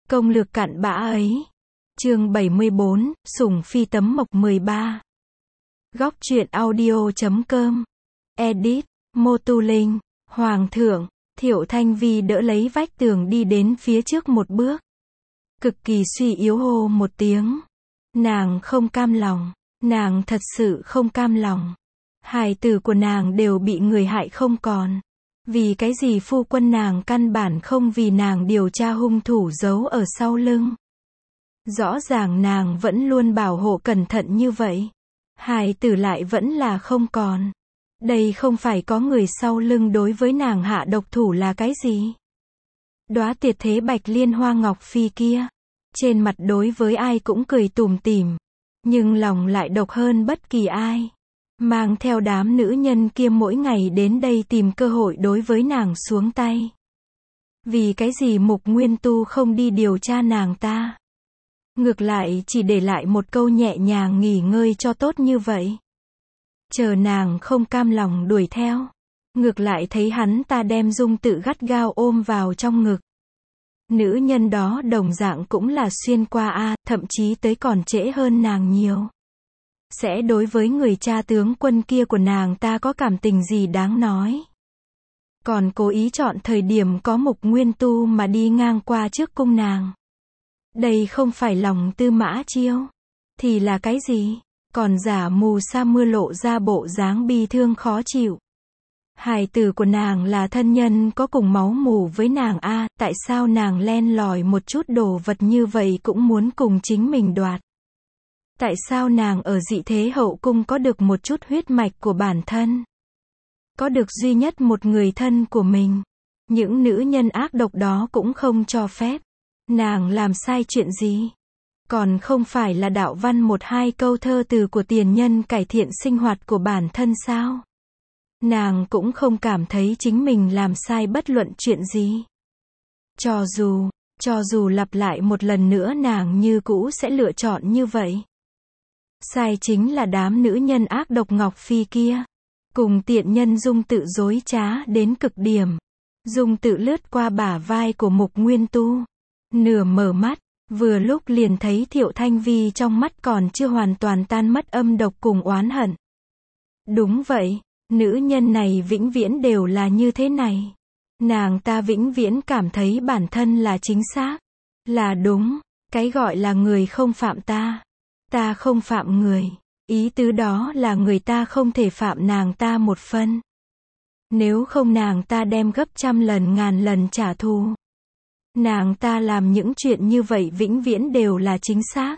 Công lược cặn bã ấy. Chương 74, Sủng Phi tấm mộc 13. Góc truyện audio.com. Edit, Mô Tu Linh, Hoàng thượng, Thiệu Thanh Vi đỡ lấy vách tường đi đến phía trước một bước. Cực kỳ suy yếu hô một tiếng. Nàng không cam lòng, nàng thật sự không cam lòng. Hài tử của nàng đều bị người hại không còn. Vì cái gì phu quân nàng căn bản không vì nàng điều tra hung thủ giấu ở sau lưng. Rõ ràng nàng vẫn luôn bảo hộ cẩn thận như vậy. Hài tử lại vẫn là không còn. Đây không phải có người sau lưng đối với nàng hạ độc thủ là cái gì? Đóa tiệt thế Bạch Liên Hoa Ngọc Phi kia. Trên mặt đối với ai cũng cười tủm tỉm. Nhưng lòng lại độc hơn bất kỳ ai. Mang theo đám nữ nhân kia mỗi ngày đến đây tìm cơ hội đối với nàng xuống tay. Vì cái gì Mục Nguyên Tu không đi điều tra nàng ta? Ngược lại chỉ để lại một câu nhẹ nhàng nghỉ ngơi cho tốt như vậy. Chờ nàng không cam lòng đuổi theo. Ngược lại thấy hắn ta đem Dung Tự gắt gao ôm vào trong ngực. Nữ nhân đó đồng dạng cũng là xuyên qua thậm chí tới còn trễ hơn nàng nhiều. Sẽ đối với người cha tướng quân kia của nàng ta có cảm tình gì đáng nói. Còn cố ý chọn thời điểm có Mục Nguyên Tu mà đi ngang qua trước cung nàng. Đây không phải lòng tư mã chiêu. Thì là cái gì? Còn giả mù sa mưa lộ ra bộ dáng bi thương khó chịu. Hài tử của nàng là thân nhân có cùng máu mủ với nàng tại sao nàng len lỏi một chút đồ vật như vậy cũng muốn cùng chính mình đoạt? Tại sao nàng ở dị thế hậu cung có được một chút huyết mạch của bản thân? Có được duy nhất một người thân của mình. Những nữ nhân ác độc đó cũng không cho phép. Nàng làm sai chuyện gì? Còn không phải là đạo văn một hai câu thơ từ của tiền nhân cải thiện sinh hoạt của bản thân sao? Nàng cũng không cảm thấy chính mình làm sai bất luận chuyện gì. Cho dù lặp lại một lần nữa nàng như cũ sẽ lựa chọn như vậy. Sai chính là đám nữ nhân ác độc Ngọc Phi kia. Cùng tiện nhân Dung Tự dối trá đến cực điểm. Dung Tự lướt qua bả vai của Mục Nguyên Tu. Nửa mở mắt, vừa lúc liền thấy Thiệu Thanh Vi trong mắt còn chưa hoàn toàn tan mất âm độc cùng oán hận. Đúng vậy, nữ nhân này vĩnh viễn đều là như thế này. Nàng ta vĩnh viễn cảm thấy bản thân là chính xác, là đúng, cái gọi là người không phạm ta. Ta không phạm người, ý tứ đó là người ta không thể phạm nàng ta một phân. Nếu không nàng ta đem gấp trăm lần ngàn lần trả thù. Nàng ta làm những chuyện như vậy vĩnh viễn đều là chính xác.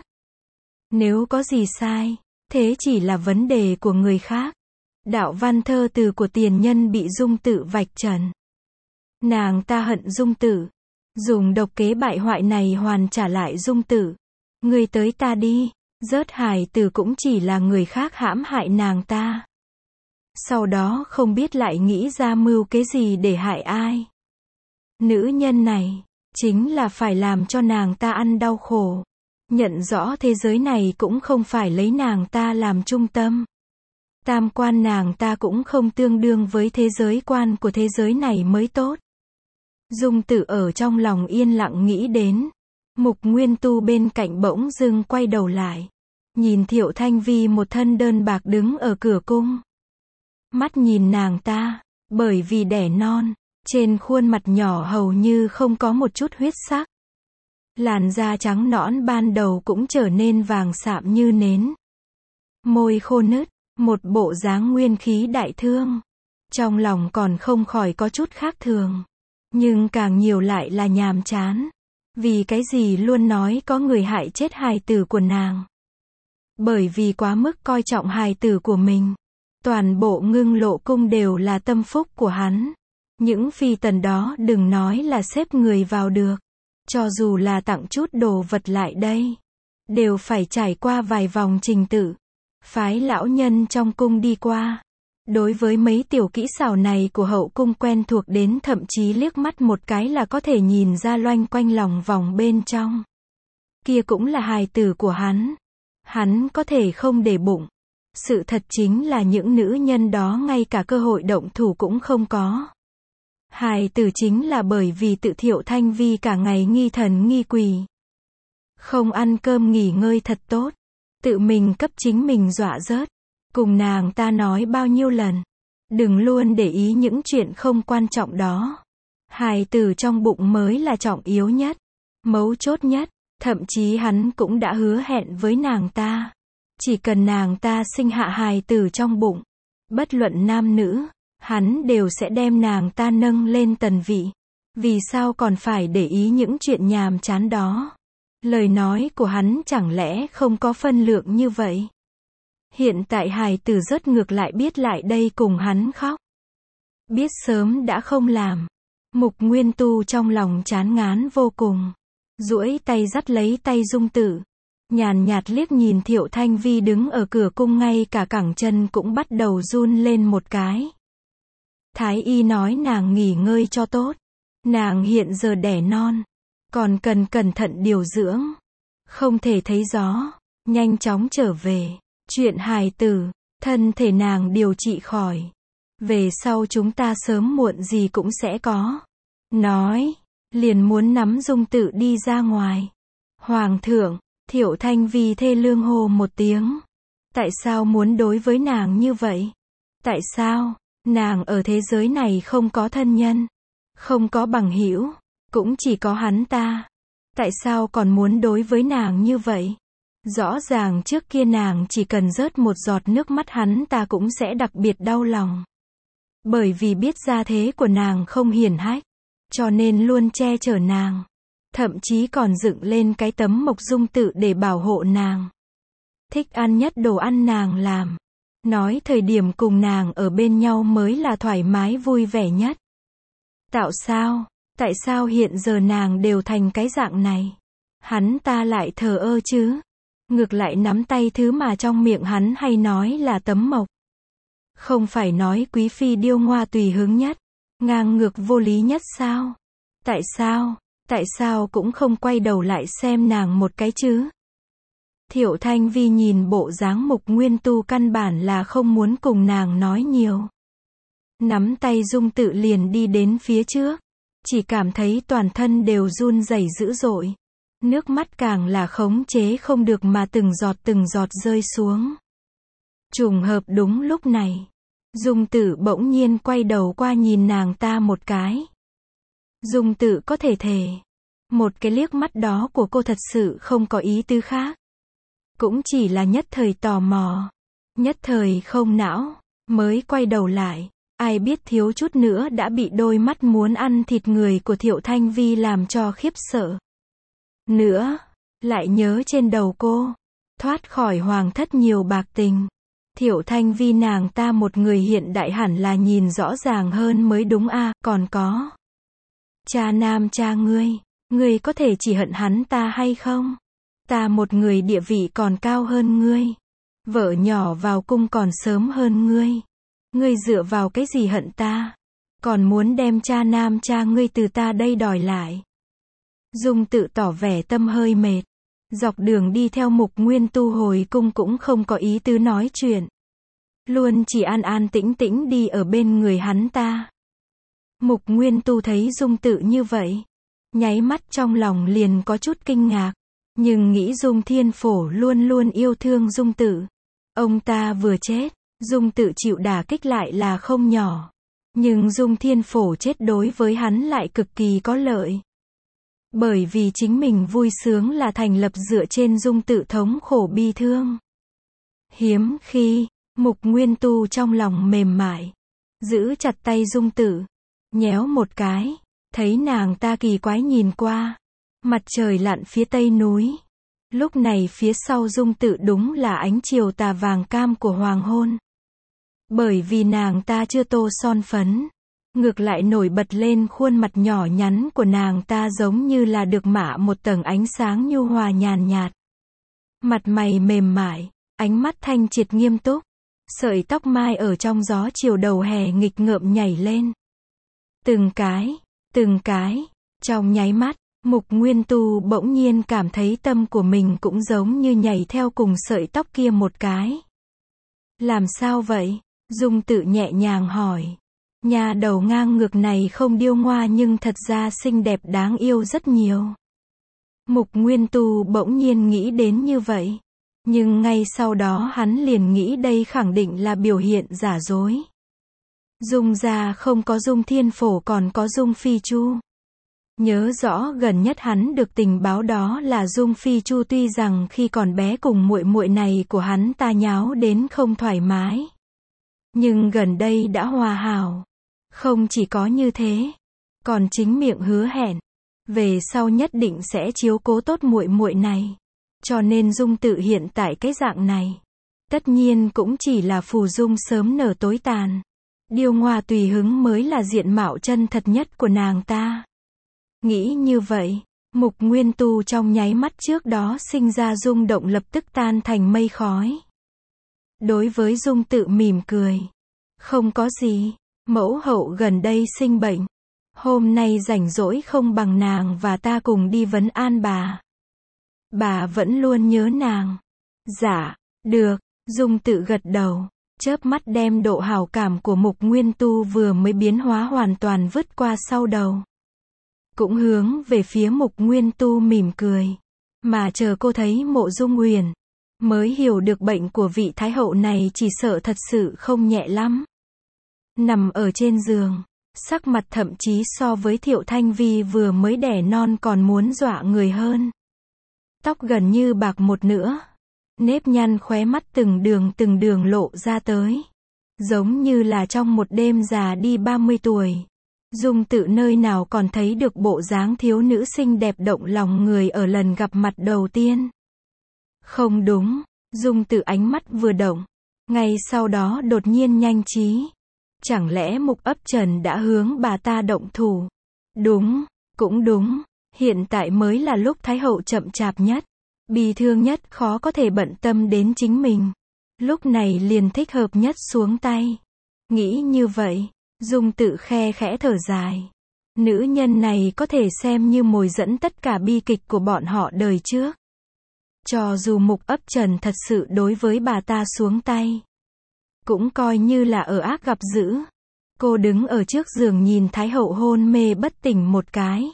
Nếu có gì sai, thế chỉ là vấn đề của người khác. Đạo văn thơ từ của tiền nhân bị Dung Tự vạch trần. Nàng ta hận Dung Tự. Dùng độc kế bại hoại này hoàn trả lại Dung Tự. Người tới ta đi. Rớt hài tử cũng chỉ là người khác hãm hại nàng ta. Sau đó không biết lại nghĩ ra mưu kế gì để hại ai. Nữ nhân này, chính là phải làm cho nàng ta ăn đau khổ. Nhận rõ thế giới này cũng không phải lấy nàng ta làm trung tâm. Tam quan nàng ta cũng không tương đương với thế giới quan của thế giới này mới tốt. Dung Tự ở trong lòng yên lặng nghĩ đến. Mục Nguyên Tu bên cạnh bỗng dưng quay đầu lại. Nhìn Thiệu Thanh Vi một thân đơn bạc đứng ở cửa cung. Mắt nhìn nàng ta, bởi vì đẻ non, trên khuôn mặt nhỏ hầu như không có một chút huyết sắc. Làn da trắng nõn ban đầu cũng trở nên vàng sạm như nến. Môi khô nứt, một bộ dáng nguyên khí đại thương. Trong lòng còn không khỏi có chút khác thường. Nhưng càng nhiều lại là nhàm chán. Vì cái gì luôn nói có người hại chết hài tử của nàng. Bởi vì quá mức coi trọng hài tử của mình. Toàn bộ Ngưng Lộ cung đều là tâm phúc của hắn. Những phi tần đó đừng nói là xếp người vào được. Cho dù là tặng chút đồ vật lại đây. Đều phải trải qua vài vòng trình tự. Phái lão nhân trong cung đi qua. Đối với mấy tiểu kỹ xảo này của hậu cung quen thuộc đến thậm chí liếc mắt một cái là có thể nhìn ra loanh quanh lòng vòng bên trong. Kia cũng là hài tử của hắn. Hắn có thể không để bụng. Sự thật chính là những nữ nhân đó ngay cả cơ hội động thủ cũng không có. Hài tử chính là bởi vì tự Thiệu Thanh Vi cả ngày nghi thần nghi quỷ. Không ăn cơm nghỉ ngơi thật tốt. Tự mình cấp chính mình dọa rớt. Cùng nàng ta nói bao nhiêu lần. Đừng luôn để ý những chuyện không quan trọng đó. Hài tử trong bụng mới là trọng yếu nhất. Mấu chốt nhất. Thậm chí hắn cũng đã hứa hẹn với nàng ta. Chỉ cần nàng ta sinh hạ hài tử trong bụng. Bất luận nam nữ, hắn đều sẽ đem nàng ta nâng lên tần vị. Vì sao còn phải để ý những chuyện nhàm chán đó? Lời nói của hắn chẳng lẽ không có phân lượng như vậy? Hiện tại hài tử rất ngược lại biết lại đây cùng hắn khóc. Biết sớm đã không làm. Mục Nguyên Tu trong lòng chán ngán vô cùng. Duỗi tay dắt lấy tay Dung Tử. Nhàn nhạt liếc nhìn Thiệu Thanh Vi đứng ở cửa cung, ngay cả cẳng chân cũng bắt đầu run lên một cái. Thái y nói nàng nghỉ ngơi cho tốt. Nàng hiện giờ đẻ non. Còn cần cẩn thận điều dưỡng. Không thể thấy gió. Nhanh chóng trở về. Chuyện hài tử, thân thể nàng điều trị khỏi. Về sau chúng ta sớm muộn gì cũng sẽ có. Nói, liền muốn nắm Dung Tử đi ra ngoài. Hoàng thượng, Thiệu Thanh Vi thê lương hô một tiếng. Tại sao muốn đối với nàng như vậy? Tại sao? Nàng ở thế giới này không có thân nhân, không có bằng hữu, cũng chỉ có hắn ta. Tại sao còn muốn đối với nàng như vậy? Rõ ràng trước kia nàng chỉ cần rớt một giọt nước mắt hắn ta cũng sẽ đặc biệt đau lòng. Bởi vì biết gia thế của nàng không hiển hách, cho nên luôn che chở nàng. Thậm chí còn dựng lên cái tấm mộc Dung Tự để bảo hộ nàng. Thích ăn nhất đồ ăn nàng làm. Nói thời điểm cùng nàng ở bên nhau mới là thoải mái vui vẻ nhất. Tại sao hiện giờ nàng đều thành cái dạng này? Hắn ta lại thờ ơ chứ? Ngược lại nắm tay thứ mà trong miệng hắn hay nói là tấm mộc. Không phải nói quý phi điêu ngoa tùy hứng nhất, ngang ngược vô lý nhất sao? Tại sao cũng không quay đầu lại xem nàng một cái chứ? Thiệu Thanh Vi nhìn bộ dáng Mục Nguyên Tu căn bản là không muốn cùng nàng nói nhiều. Nắm tay Dung Tự liền đi đến phía trước. Chỉ cảm thấy toàn thân đều run rẩy dữ dội. Nước mắt càng là khống chế không được mà từng giọt rơi xuống. Trùng hợp đúng lúc này. Dung Tự bỗng nhiên quay đầu qua nhìn nàng ta một cái. Dung Tự có thể thề. Một cái liếc mắt đó của cô thật sự không có ý tứ khác. Cũng chỉ là nhất thời tò mò. Nhất thời không não. Mới quay đầu lại. Ai biết thiếu chút nữa đã bị đôi mắt muốn ăn thịt người của Thiệu Thanh Vi làm cho khiếp sợ. Nữa, lại nhớ trên đầu cô. Thoát khỏi hoàng thất nhiều bạc tình. Thiệu Thanh Vi nàng ta một người hiện đại hẳn là nhìn rõ ràng hơn mới đúng a. Còn có. Cha nam cha ngươi có thể chỉ hận hắn ta hay không? Ta một người địa vị còn cao hơn ngươi. Vợ nhỏ vào cung còn sớm hơn ngươi. Ngươi dựa vào cái gì hận ta? Còn muốn đem cha nam cha ngươi từ ta đây đòi lại. Dung Tự tỏ vẻ tâm hơi mệt. Dọc đường đi theo Mục Nguyên Tu hồi cung cũng không có ý tứ nói chuyện. Luôn chỉ an an tĩnh tĩnh đi ở bên người hắn ta. Mục Nguyên Tu thấy Dung Tự như vậy. Nháy mắt trong lòng liền có chút kinh ngạc. Nhưng nghĩ Dung Thiên Phổ luôn luôn yêu thương Dung Tự. Ông ta vừa chết, Dung Tự chịu đả kích lại là không nhỏ. Nhưng Dung Thiên Phổ chết đối với hắn lại cực kỳ có lợi. Bởi vì chính mình vui sướng là thành lập dựa trên Dung Tự thống khổ bi thương. Hiếm khi, Mục Nguyên Tu trong lòng mềm mại. Giữ chặt tay Dung Tự. Nhéo một cái. Thấy nàng ta kỳ quái nhìn qua. Mặt trời lặn phía tây núi. Lúc này phía sau Dung Tự đúng là ánh chiều tà vàng cam của hoàng hôn. Bởi vì nàng ta chưa tô son phấn. Ngược lại nổi bật lên khuôn mặt nhỏ nhắn của nàng ta giống như là được mạ một tầng ánh sáng nhu hòa nhàn nhạt. Mặt mày mềm mại, ánh mắt thanh triệt nghiêm túc. Sợi tóc mai ở trong gió chiều đầu hè nghịch ngợm nhảy lên. Từng cái, trong nháy mắt, Mục Nguyên Tu bỗng nhiên cảm thấy tâm của mình cũng giống như nhảy theo cùng sợi tóc kia một cái. Làm sao vậy? Dung Tự nhẹ nhàng hỏi. Nhà đầu ngang ngược này không điêu ngoa nhưng thật ra xinh đẹp đáng yêu rất nhiều. Mục Nguyên Tu bỗng nhiên nghĩ đến như vậy. Nhưng ngay sau đó hắn liền nghĩ đây khẳng định là biểu hiện giả dối. Dung gia không có Dung Thiên Phổ còn có Dung Phi Chu. Nhớ rõ gần nhất hắn được tình báo đó là Dung Phi Chu tuy rằng khi còn bé cùng muội muội này của hắn ta nháo đến không thoải mái. Nhưng gần đây đã hòa hảo. Không chỉ có như thế, còn chính miệng hứa hẹn, về sau nhất định sẽ chiếu cố tốt muội muội này. Cho nên Dung Tự hiện tại cái dạng này, tất nhiên cũng chỉ là phù dung sớm nở tối tàn. Điêu ngoa tùy hứng mới là diện mạo chân thật nhất của nàng ta. Nghĩ như vậy, Mục Nguyên Tu trong nháy mắt trước đó sinh ra rung động lập tức tan thành mây khói. Đối với Dung Tự mỉm cười. Không có gì, mẫu hậu gần đây sinh bệnh. Hôm nay rảnh rỗi không bằng nàng và ta cùng đi vấn an bà. Bà vẫn luôn nhớ nàng. Dạ, được, Dung Tự gật đầu, chớp mắt đem độ hảo cảm của Mục Nguyên Tu vừa mới biến hóa hoàn toàn vứt qua sau đầu. Cũng hướng về phía Mục Nguyên Tu mỉm cười. Mà chờ cô thấy Mộ Dung Huyền, mới hiểu được bệnh của vị thái hậu này chỉ sợ thật sự không nhẹ lắm. Nằm ở trên giường, sắc mặt thậm chí so với Thiệu Thanh Vi vừa mới đẻ non còn muốn dọa người hơn. Tóc gần như bạc một nửa. Nếp nhăn khóe mắt từng đường lộ ra tới. Giống như là trong một đêm già đi 30 tuổi. Dung Tự nơi nào còn thấy được bộ dáng thiếu nữ xinh đẹp động lòng người ở lần gặp mặt đầu tiên. Không đúng, Dung Tự ánh mắt vừa động. Ngay sau đó đột nhiên nhanh trí. Chẳng lẽ Mục Ấp Trần đã hướng bà ta động thủ? Đúng, cũng đúng. Hiện tại mới là lúc Thái hậu chậm chạp nhất, bi thương nhất khó có thể bận tâm đến chính mình. Lúc này liền thích hợp nhất xuống tay. Nghĩ như vậy, Dung Tự khe khẽ thở dài. Nữ nhân này có thể xem như mồi dẫn tất cả bi kịch của bọn họ đời trước. Cho dù Mục Ấp Trần thật sự đối với bà ta xuống tay, cũng coi như là ở ác gặp dữ. Cô đứng ở trước giường nhìn Thái hậu hôn mê bất tỉnh một cái.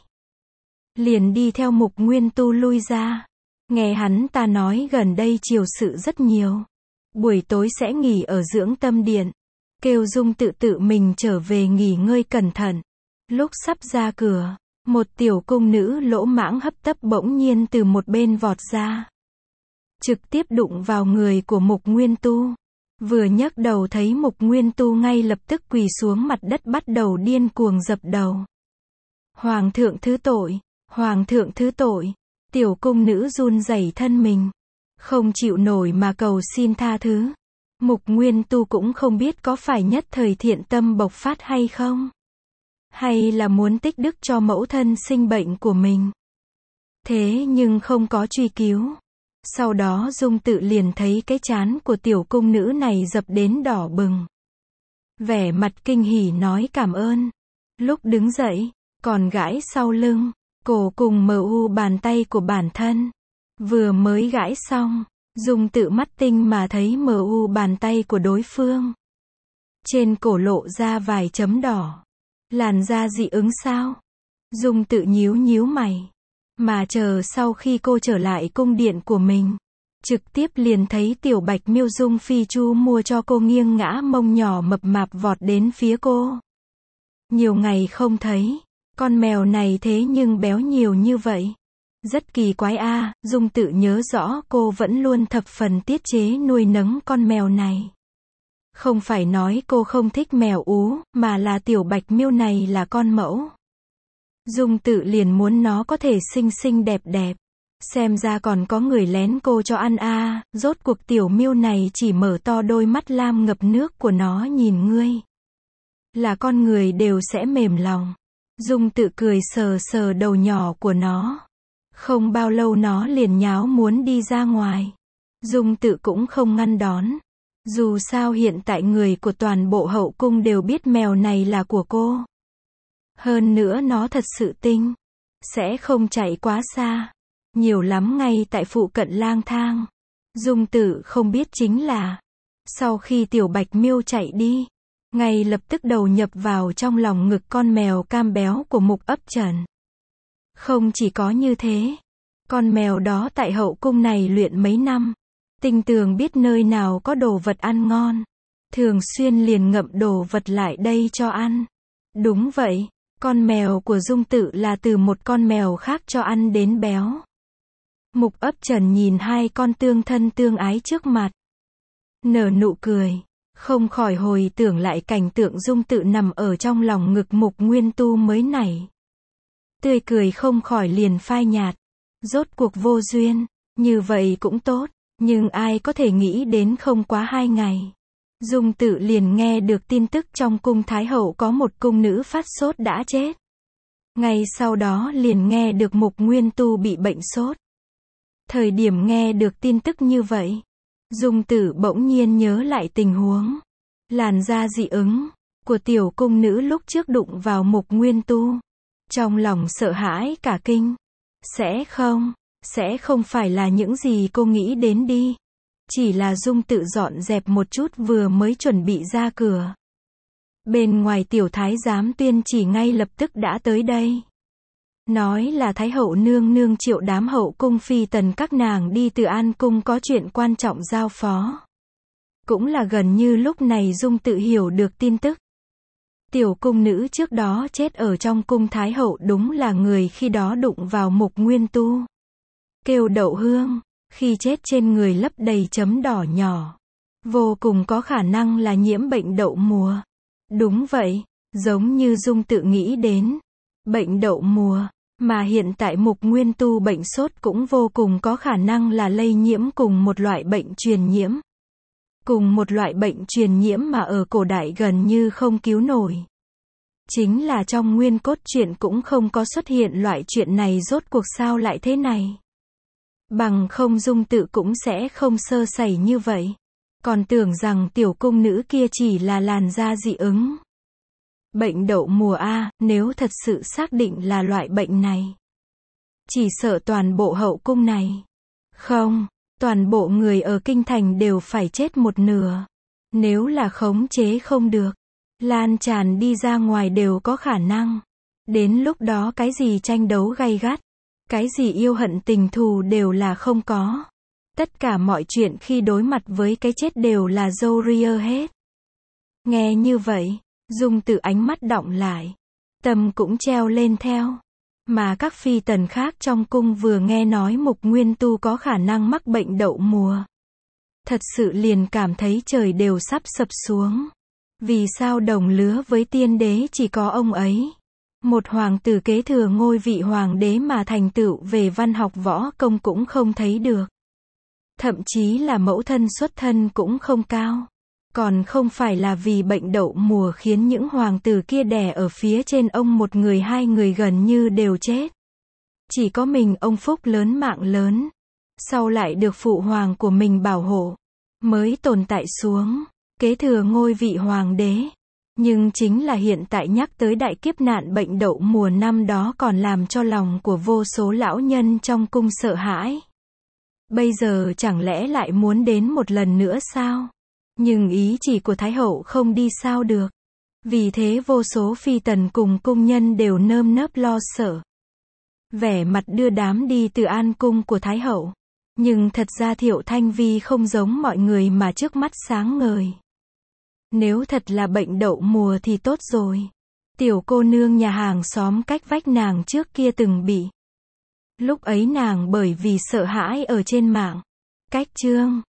Liền đi theo Mục Nguyên Tu lui ra. Nghe hắn ta nói gần đây triều sự rất nhiều. Buổi tối sẽ nghỉ ở dưỡng tâm điện. Kêu Dung tự mình trở về nghỉ ngơi cẩn thận. Lúc sắp ra cửa, một tiểu cung nữ lỗ mãng hấp tấp bỗng nhiên từ một bên vọt ra. Trực tiếp đụng vào người của Mục Nguyên Tu. Vừa nhấc đầu thấy Mục Nguyên Tu ngay lập tức quỳ xuống mặt đất bắt đầu điên cuồng dập đầu. Hoàng thượng thứ tội, Hoàng thượng thứ tội. Tiểu cung nữ run rẩy thân mình, không chịu nổi mà cầu xin tha thứ. Mục Nguyên Tu cũng không biết có phải nhất thời thiện tâm bộc phát hay không, hay là muốn tích đức cho mẫu thân sinh bệnh của mình. Thế nhưng không có truy cứu. Sau đó Dung Tự liền thấy cái trán của tiểu cung nữ này dập đến đỏ bừng. Vẻ mặt kinh hỉ nói cảm ơn. Lúc đứng dậy, còn gãi sau lưng, cổ cùng bàn tay của bản thân. Vừa mới gãi xong, Dung Tự mắt tinh mà thấy bàn tay của đối phương. Trên cổ lộ ra vài chấm đỏ. Làn da dị ứng sao? Dung Tự nhíu mày. Mà chờ sau khi cô trở lại cung điện của mình, trực tiếp liền thấy tiểu Bạch Miêu Dung Phi Chu mua cho cô nghiêng ngã mông nhỏ mập mạp vọt đến phía cô. Nhiều ngày không thấy, con mèo này thế nhưng béo nhiều như vậy. Rất kỳ quái a. Dung Tự nhớ rõ cô vẫn luôn thập phần tiết chế nuôi nấng con mèo này. Không phải nói cô không thích mèo ú, mà là tiểu Bạch Miêu này là con mẫu. Dung Tự liền muốn nó có thể xinh xinh đẹp đẹp. Xem ra còn có người lén cô cho ăn a. Rốt cuộc tiểu miêu này chỉ mở to đôi mắt lam ngập nước của nó nhìn ngươi. Là con người đều sẽ mềm lòng. Dung Tự cười sờ đầu nhỏ của nó. Không bao lâu nó liền nháo muốn đi ra ngoài. Dung Tự cũng không ngăn đón. Dù sao hiện tại người của toàn bộ hậu cung đều biết mèo này là của cô. Hơn nữa nó thật sự tinh. Sẽ không chạy quá xa. Nhiều lắm ngay tại phụ cận lang thang. Dung Tự không biết chính là, sau khi tiểu Bạch Miêu chạy đi, ngay lập tức đầu nhập vào trong lòng ngực con mèo cam béo của Mục Ấp Trần. Không chỉ có như thế, con mèo đó tại hậu cung này luyện mấy năm, tinh tường biết nơi nào có đồ vật ăn ngon, thường xuyên liền ngậm đồ vật lại đây cho ăn. Đúng vậy, con mèo của Dung Tự là từ một con mèo khác cho ăn đến béo. Mục Ấp Trần nhìn hai con tương thân tương ái trước mặt, nở nụ cười, không khỏi hồi tưởng lại cảnh tượng Dung Tự nằm ở trong lòng ngực Mục Nguyên Tu mới nảy. Tươi cười không khỏi liền phai nhạt. Rốt cuộc vô duyên, như vậy cũng tốt, nhưng ai có thể nghĩ đến không quá 2 ngày. Dung Tự liền nghe được tin tức trong cung Thái Hậu có một cung nữ phát sốt đã chết. Ngay sau đó liền nghe được Mục Nguyên Tu bị bệnh sốt. Thời điểm nghe được tin tức như vậy, Dung Tự bỗng nhiên nhớ lại tình huống làn da dị ứng của tiểu cung nữ lúc trước đụng vào Mục Nguyên Tu. Trong lòng sợ hãi cả kinh. Sẽ không phải là những gì cô nghĩ đến đi. Chỉ là Dung Tự dọn dẹp một chút vừa mới chuẩn bị ra cửa. Bên ngoài tiểu thái giám Tuyên Chỉ ngay lập tức đã tới đây. Nói là Thái Hậu nương nương triệu đám hậu cung phi tần các nàng đi Từ An cung có chuyện quan trọng giao phó. Cũng là gần như lúc này Dung Tự hiểu được tin tức. Tiểu cung nữ trước đó chết ở trong cung Thái Hậu đúng là người khi đó đụng vào Mục Nguyên Tu. Kêu Đậu Hương, khi chết trên người lấp đầy chấm đỏ nhỏ. Vô cùng có khả năng là nhiễm bệnh đậu mùa. Đúng vậy, giống như Dung Tự nghĩ đến. Bệnh đậu mùa, mà hiện tại Mục Nguyên Tu bệnh sốt cũng vô cùng có khả năng là lây nhiễm cùng một loại bệnh truyền nhiễm. Cùng một loại bệnh truyền nhiễm mà ở cổ đại gần như không cứu nổi. Chính là trong nguyên cốt truyện cũng không có xuất hiện loại chuyện này, rốt cuộc sao lại thế này. Bằng không Dung Tự cũng sẽ không sơ sẩy như vậy. Còn tưởng rằng tiểu cung nữ kia chỉ là làn da dị ứng. Bệnh đậu mùa A, nếu thật sự xác định là loại bệnh này. Chỉ sợ toàn bộ hậu cung này. Không, toàn bộ người ở kinh thành đều phải chết một nửa. Nếu là khống chế không được, lan tràn đi ra ngoài đều có khả năng. Đến lúc đó cái gì tranh đấu gay gắt, cái gì yêu hận tình thù đều là không có. Tất cả mọi chuyện khi đối mặt với cái chết đều là râu ria hết. Nghe như vậy, Dung Tự ánh mắt đọng lại. Tâm cũng treo lên theo. Mà các phi tần khác trong cung vừa nghe nói Mục Nguyên Tu có khả năng mắc bệnh đậu mùa. Thật sự liền cảm thấy trời đều sắp sập xuống. Vì sao đồng lứa với tiên đế chỉ có ông ấy? Một hoàng tử kế thừa ngôi vị hoàng đế mà thành tựu về văn học võ công cũng không thấy được. Thậm chí là mẫu thân xuất thân cũng không cao. Còn không phải là vì bệnh đậu mùa khiến những hoàng tử kia đè ở phía trên ông một người hai người gần như đều chết. Chỉ có mình ông phúc lớn mạng lớn. Sau lại được phụ hoàng của mình bảo hộ. Mới tồn tại xuống. Kế thừa ngôi vị hoàng đế. Nhưng chính là hiện tại nhắc tới đại kiếp nạn bệnh đậu mùa năm đó còn làm cho lòng của vô số lão nhân trong cung sợ hãi. Bây giờ chẳng lẽ lại muốn đến một lần nữa sao? Nhưng ý chỉ của Thái Hậu không đi sao được. Vì thế vô số phi tần cùng cung nhân đều nơm nớp lo sợ. Vẻ mặt đưa đám đi Từ An cung của Thái Hậu. Nhưng thật ra Thiệu Thanh Vi không giống mọi người mà trước mắt sáng ngời. Nếu thật là bệnh đậu mùa thì tốt rồi. Tiểu cô nương nhà hàng xóm cách vách nàng trước kia từng bị. Lúc ấy nàng bởi vì sợ hãi ở trên mạng. Cách chương